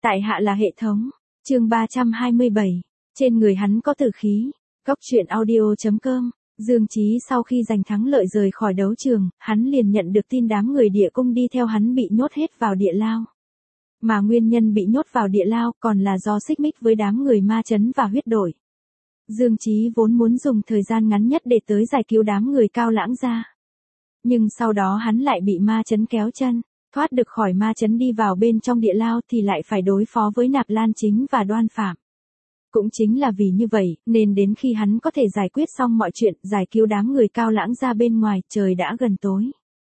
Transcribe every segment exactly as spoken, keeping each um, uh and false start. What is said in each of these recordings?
Tại hạ là hệ thống. Chương ba trăm hai mươi bảy. Trên người hắn có tử khí. Góc truyện audio chấm com. Dương Chí sau khi giành thắng lợi rời khỏi đấu trường, hắn liền nhận được tin đám người địa cung đi theo hắn bị nhốt hết vào địa lao. Mà nguyên nhân bị nhốt vào địa lao còn là do xích mích với đám người ma chấn và huyết đổi. Dương Chí vốn muốn dùng thời gian ngắn nhất để tới giải cứu đám người Cao Lãng ra. Nhưng sau đó hắn lại bị ma chấn kéo chân, thoát được khỏi ma chấn đi vào bên trong địa lao thì lại phải đối phó với Nạp Lan Chính và Đoan Phạm. Cũng chính là vì như vậy, nên đến khi hắn có thể giải quyết xong mọi chuyện, giải cứu đám người Cao Lãng ra bên ngoài, trời đã gần tối.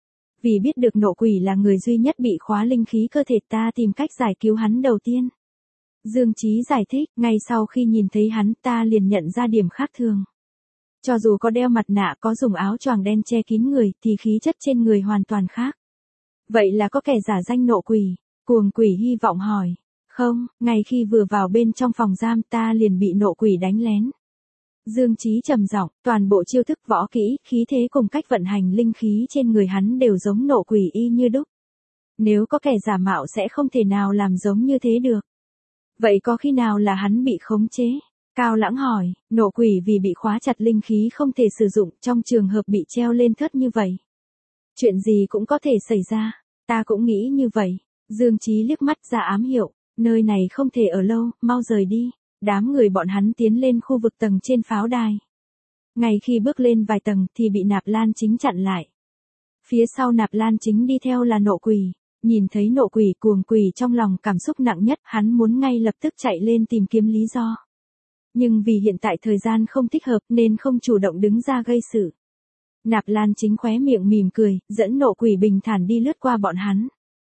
Vì biết được nộ quỷ là người duy nhất bị khóa linh khí cơ thể, ta tìm cách giải cứu hắn đầu tiên. Dương Chí giải thích, ngay sau khi nhìn thấy hắn ta liền nhận ra điểm khác thường. Cho dù có đeo mặt nạ, có dùng áo choàng đen che kín người, thì khí chất trên người hoàn toàn khác. Vậy là có kẻ giả danh nộ quỷ? Cuồng quỷ hy vọng hỏi. Không, ngay khi vừa vào bên trong phòng giam ta liền bị nộ quỷ đánh lén. Dương Chí trầm giọng, toàn bộ chiêu thức võ kỹ, khí thế cùng cách vận hành linh khí trên người hắn đều giống nộ quỷ y như đúc. Nếu có kẻ giả mạo sẽ không thể nào làm giống như thế được. Vậy có khi nào là hắn bị khống chế? Cao Lãng hỏi, nộ quỷ vì bị khóa chặt linh khí không thể sử dụng, trong trường hợp bị treo lên thớt như vậy. Chuyện gì cũng có thể xảy ra, ta cũng nghĩ như vậy. Dương Chí liếc mắt ra ám hiệu, nơi này không thể ở lâu, mau rời đi. Đám người bọn hắn tiến lên khu vực tầng trên pháo đài. Ngay khi bước lên vài tầng thì bị Nạp Lan Chính chặn lại. Phía sau Nạp Lan Chính đi theo là nộ quỷ. Nhìn thấy nộ quỷ, cuồng quỷ trong lòng cảm xúc nặng nhất, hắn muốn ngay lập tức chạy lên tìm kiếm lý do. Nhưng vì hiện tại thời gian không thích hợp nên không chủ động đứng ra gây sự. Nạp Lan Chính khóe miệng mỉm cười, dẫn nộ quỷ bình thản đi lướt qua bọn hắn.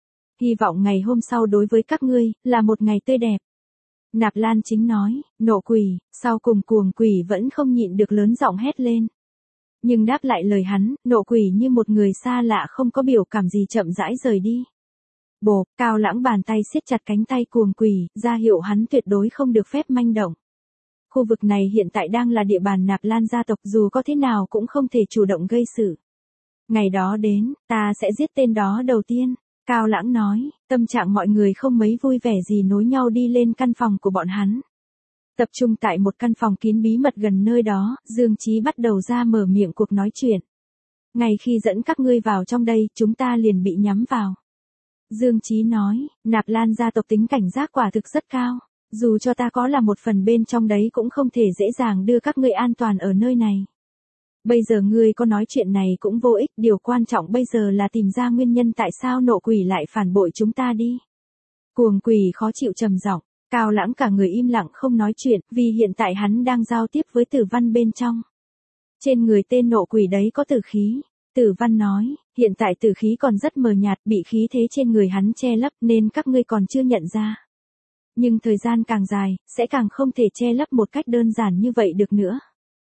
Hy vọng ngày hôm sau đối với các ngươi là một ngày tươi đẹp. Nạp Lan Chính nói, nộ quỷ, sau cùng cuồng quỷ vẫn không nhịn được lớn giọng hét lên. Nhưng đáp lại lời hắn, nộ quỷ như một người xa lạ không có biểu cảm gì chậm rãi rời đi. Bộp, Cao Lãng bàn tay siết chặt cánh tay cuồng quỷ, ra hiệu hắn tuyệt đối không được phép manh động. Khu vực này hiện tại đang là địa bàn Nạp Lan gia tộc, dù có thế nào cũng không thể chủ động gây sự. Ngày đó đến, ta sẽ giết tên đó đầu tiên. Cao Lãng nói, tâm trạng mọi người không mấy vui vẻ gì nối nhau đi lên căn phòng của bọn hắn. Tập trung tại một căn phòng kín bí mật gần nơi đó, Dương Chí bắt đầu ra mở miệng cuộc nói chuyện. Ngay khi dẫn các ngươi vào trong đây, chúng ta liền bị nhắm vào. Dương Chí nói, Nạp Lan gia tộc tính cảnh giác quả thực rất cao. Dù cho ta có là một phần bên trong đấy cũng không thể dễ dàng đưa các ngươi an toàn ở nơi này. Bây giờ ngươi có nói chuyện này cũng vô ích, điều quan trọng bây giờ là tìm ra nguyên nhân tại sao nộ quỷ lại phản bội chúng ta đi. Cuồng quỷ khó chịu trầm giọng, Cao Lãng cả người im lặng không nói chuyện, vì hiện tại hắn đang giao tiếp với Tử Văn bên trong. Trên người tên nộ quỷ đấy có tử khí. Tử Văn nói, hiện tại tử khí còn rất mờ nhạt, bị khí thế trên người hắn che lấp nên các ngươi còn chưa nhận ra. Nhưng thời gian càng dài, sẽ càng không thể che lấp một cách đơn giản như vậy được nữa.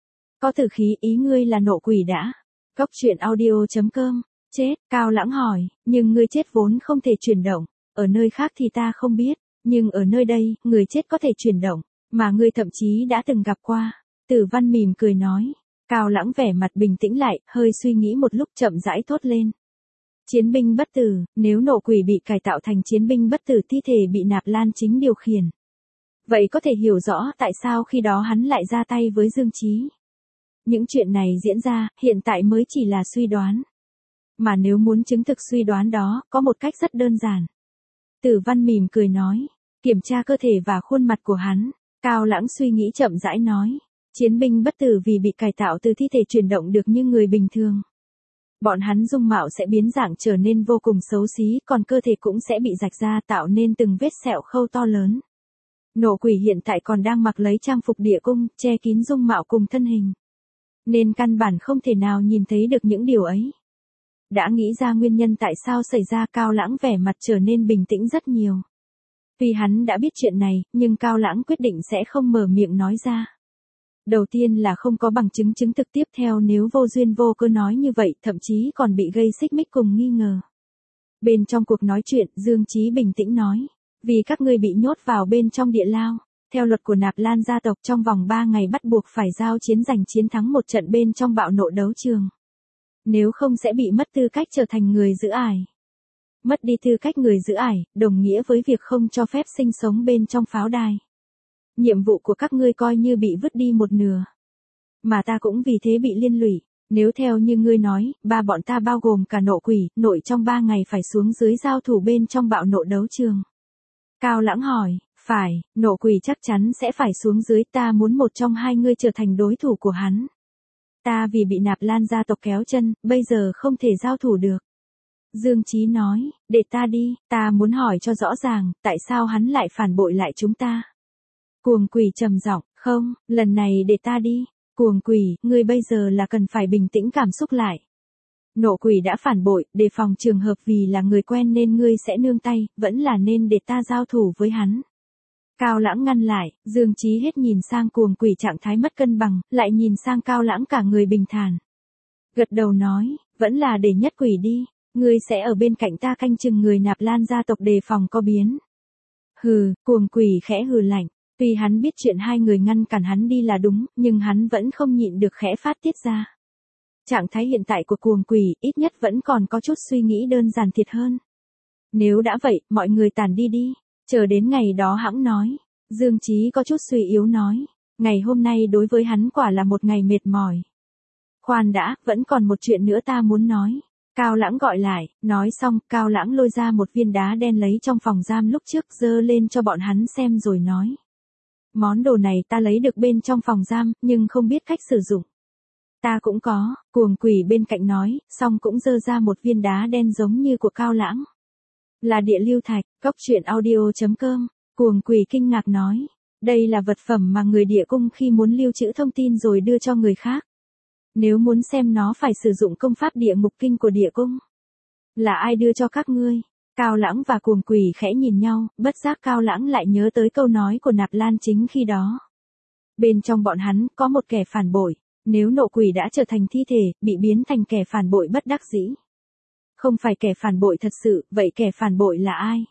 Có tử khí, ý ngươi là nộ quỷ đã. Góc truyện audio chấm com. Chết, Cao Lãng hỏi, nhưng ngươi chết vốn không thể chuyển động. Ở nơi khác thì ta không biết, nhưng ở nơi đây, người chết có thể chuyển động, mà ngươi thậm chí đã từng gặp qua. Tử Văn mỉm cười nói. Cao Lãng vẻ mặt bình tĩnh lại, hơi suy nghĩ một lúc chậm rãi thốt lên. Chiến binh bất tử, nếu nộ quỷ bị cải tạo thành chiến binh bất tử, thi thể bị Nạp Lan Chính điều khiển. Vậy có thể hiểu rõ tại sao khi đó hắn lại ra tay với Dương Chí. Những chuyện này diễn ra, hiện tại mới chỉ là suy đoán. Mà nếu muốn chứng thực suy đoán đó, có một cách rất đơn giản. Tử Văn mỉm cười nói, kiểm tra cơ thể và khuôn mặt của hắn. Cao Lãng suy nghĩ chậm rãi nói, chiến binh bất tử vì bị cải tạo từ thi thể chuyển động được như người bình thường. Bọn hắn dung mạo sẽ biến dạng trở nên vô cùng xấu xí, còn cơ thể cũng sẽ bị rạch ra tạo nên từng vết sẹo khâu to lớn. Nộ quỷ hiện tại còn đang mặc lấy trang phục địa cung, che kín dung mạo cùng thân hình. Nên căn bản không thể nào nhìn thấy được những điều ấy. Đã nghĩ ra nguyên nhân tại sao xảy ra, Cao Lãng vẻ mặt trở nên bình tĩnh rất nhiều. Vì hắn đã biết chuyện này, nhưng Cao Lãng quyết định sẽ không mở miệng nói ra. Đầu tiên là không có bằng chứng chứng thực, tiếp theo nếu vô duyên vô cớ nói như vậy thậm chí còn bị gây xích mích cùng nghi ngờ. Bên trong cuộc nói chuyện, Dương Chí bình tĩnh nói, vì các ngươi bị nhốt vào bên trong địa lao, theo luật của Nạp Lan gia tộc trong vòng ba ngày bắt buộc phải giao chiến giành chiến thắng một trận bên trong bạo nộ đấu trường. Nếu không sẽ bị mất tư cách trở thành người giữ ải. Mất đi tư cách người giữ ải, đồng nghĩa với việc không cho phép sinh sống bên trong pháo đài. Nhiệm vụ của các ngươi coi như bị vứt đi một nửa. Mà ta cũng vì thế bị liên lụy. Nếu theo như ngươi nói, ba bọn ta bao gồm cả nộ quỷ, nội trong ba ngày phải xuống dưới giao thủ bên trong bạo nộ đấu trường. Cao Lãng hỏi, phải, nộ quỷ chắc chắn sẽ phải xuống dưới, ta muốn một trong hai ngươi trở thành đối thủ của hắn. Ta vì bị Nạp Lan gia tộc kéo chân, bây giờ không thể giao thủ được. Dương Chí nói, để ta đi, ta muốn hỏi cho rõ ràng, tại sao hắn lại phản bội lại chúng ta. Cuồng quỷ trầm giọng, không, lần này để ta đi. Cuồng quỷ, ngươi bây giờ là cần phải bình tĩnh cảm xúc lại. Nộ quỷ đã phản bội, đề phòng trường hợp vì là người quen nên ngươi sẽ nương tay, vẫn là nên để ta giao thủ với hắn. Cao Lãng ngăn lại, Dương Chí hết nhìn sang cuồng quỷ trạng thái mất cân bằng, lại nhìn sang Cao Lãng cả người bình thản. Gật đầu nói, vẫn là để nhất quỷ đi, ngươi sẽ ở bên cạnh ta canh chừng người Nạp Lan gia tộc đề phòng có biến. Hừ, cuồng quỷ khẽ hừ lạnh. Tuy hắn biết chuyện hai người ngăn cản hắn đi là đúng, nhưng hắn vẫn không nhịn được khẽ phát tiết ra. Trạng thái hiện tại của cuồng quỷ, ít nhất vẫn còn có chút suy nghĩ đơn giản thiệt hơn. Nếu đã vậy, mọi người tản đi đi, chờ đến ngày đó hẵng nói. Dương Chí có chút suy yếu nói, ngày hôm nay đối với hắn quả là một ngày mệt mỏi. Khoan đã, vẫn còn một chuyện nữa ta muốn nói. Cao Lãng gọi lại, nói xong, Cao Lãng lôi ra một viên đá đen lấy trong phòng giam lúc trước giơ lên cho bọn hắn xem rồi nói. Món đồ này ta lấy được bên trong phòng giam, nhưng không biết cách sử dụng. Ta cũng có, cuồng quỷ bên cạnh nói, xong cũng giơ ra một viên đá đen giống như của Cao Lãng. Là địa lưu thạch, cốc truyện audio chấm com, cuồng quỷ kinh ngạc nói. Đây là vật phẩm mà người địa cung khi muốn lưu trữ thông tin rồi đưa cho người khác. Nếu muốn xem nó phải sử dụng công pháp địa ngục kinh của địa cung. Là ai đưa cho các ngươi? Cao Lãng và cuồng quỷ khẽ nhìn nhau, bất giác Cao Lãng lại nhớ tới câu nói của Nạp Lan Chính khi đó. Bên trong bọn hắn có một kẻ phản bội, nếu nộ quỷ đã trở thành thi thể, bị biến thành kẻ phản bội bất đắc dĩ. Không phải kẻ phản bội thật sự, vậy kẻ phản bội là ai?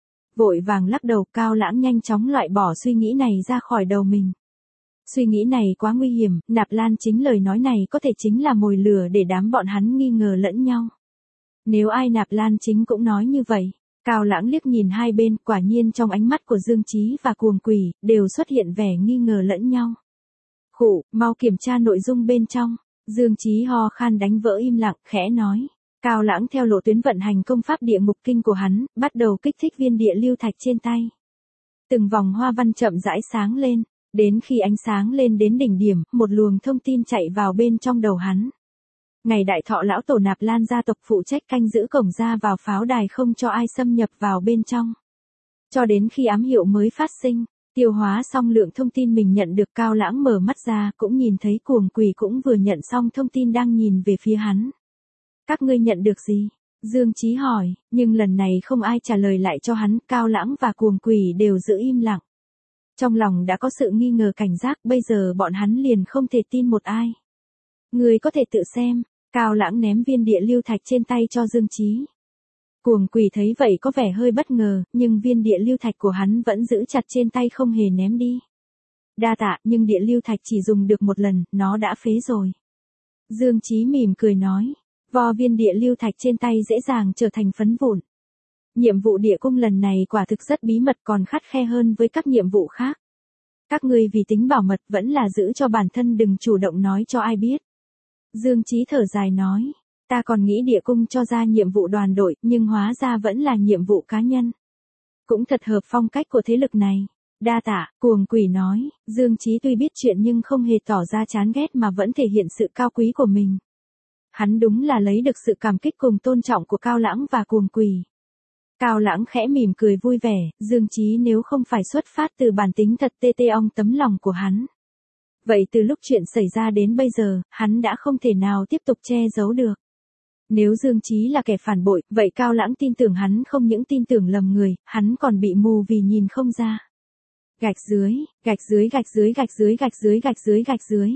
Vội vàng lắc đầu, Cao Lãng nhanh chóng loại bỏ suy nghĩ này ra khỏi đầu mình. Suy nghĩ này quá nguy hiểm, Nạp Lan Chính lời nói này có thể chính là mồi lửa để đám bọn hắn nghi ngờ lẫn nhau. Nếu ai Nạp Lan Chính cũng nói như vậy, Cao Lãng liếc nhìn hai bên, quả nhiên trong ánh mắt của Dương Chí và cuồng quỷ, đều xuất hiện vẻ nghi ngờ lẫn nhau. Khụ, mau kiểm tra nội dung bên trong. Dương Chí ho khan đánh vỡ im lặng, khẽ nói. Cao Lãng theo lộ tuyến vận hành công pháp địa ngục kinh của hắn, bắt đầu kích thích viên địa lưu thạch trên tay. Từng vòng hoa văn chậm rãi sáng lên, đến khi ánh sáng lên đến đỉnh điểm, một luồng thông tin chạy vào bên trong đầu hắn. Ngày đại thọ lão tổ Nạp Lan gia tộc phụ trách canh giữ cổng ra vào pháo đài không cho ai xâm nhập vào bên trong. Cho đến khi ám hiệu mới phát sinh, tiêu hóa xong lượng thông tin mình nhận được, Cao Lãng mở mắt ra cũng nhìn thấy cuồng quỷ cũng vừa nhận xong thông tin đang nhìn về phía hắn. Các ngươi nhận được gì? Dương Chí hỏi, nhưng lần này không ai trả lời lại cho hắn, Cao Lãng và cuồng quỷ đều giữ im lặng. Trong lòng đã có sự nghi ngờ cảnh giác, bây giờ bọn hắn liền không thể tin một ai. Ngươi có thể tự xem. Cao Lãng ném viên địa lưu thạch trên tay cho Dương Chí. Cuồng quỷ thấy vậy có vẻ hơi bất ngờ, nhưng viên địa lưu thạch của hắn vẫn giữ chặt trên tay không hề ném đi. Đa tạ, nhưng địa lưu thạch chỉ dùng được một lần, nó đã phế rồi. Dương Chí mỉm cười nói, vò viên địa lưu thạch trên tay dễ dàng trở thành phấn vụn. Nhiệm vụ địa cung lần này quả thực rất bí mật, còn khắt khe hơn với các nhiệm vụ khác. Các ngươi vì tính bảo mật vẫn là giữ cho bản thân, đừng chủ động nói cho ai biết. Dương Chí thở dài nói, ta còn nghĩ địa cung cho ra nhiệm vụ đoàn đội, nhưng hóa ra vẫn là nhiệm vụ cá nhân. Cũng thật hợp phong cách của thế lực này. Đa tạ, cuồng quỷ nói, Dương Chí tuy biết chuyện nhưng không hề tỏ ra chán ghét mà vẫn thể hiện sự cao quý của mình. Hắn đúng là lấy được sự cảm kích cùng tôn trọng của Cao Lãng và cuồng quỷ. Cao Lãng khẽ mỉm cười vui vẻ, Dương Chí nếu không phải xuất phát từ bản tính thật tê tê ong tấm lòng của hắn. Vậy từ lúc chuyện xảy ra đến bây giờ, hắn đã không thể nào tiếp tục che giấu được. Nếu Dương Chí là kẻ phản bội, vậy Cao Lãng tin tưởng hắn không những tin tưởng lầm người, hắn còn bị mù vì nhìn không ra. Gạch dưới, gạch dưới gạch dưới gạch dưới gạch dưới gạch dưới gạch dưới.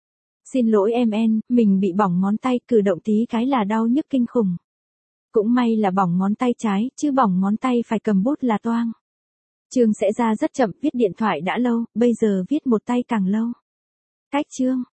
Xin lỗi em en, mình bị bỏng ngón tay, cử động tí cái là đau nhức kinh khủng. Cũng may là bỏng ngón tay trái, chứ bỏng ngón tay phải cầm bút là toang. Chương sẽ ra rất chậm, viết điện thoại đã lâu, bây giờ viết một tay càng lâu. Cách chương.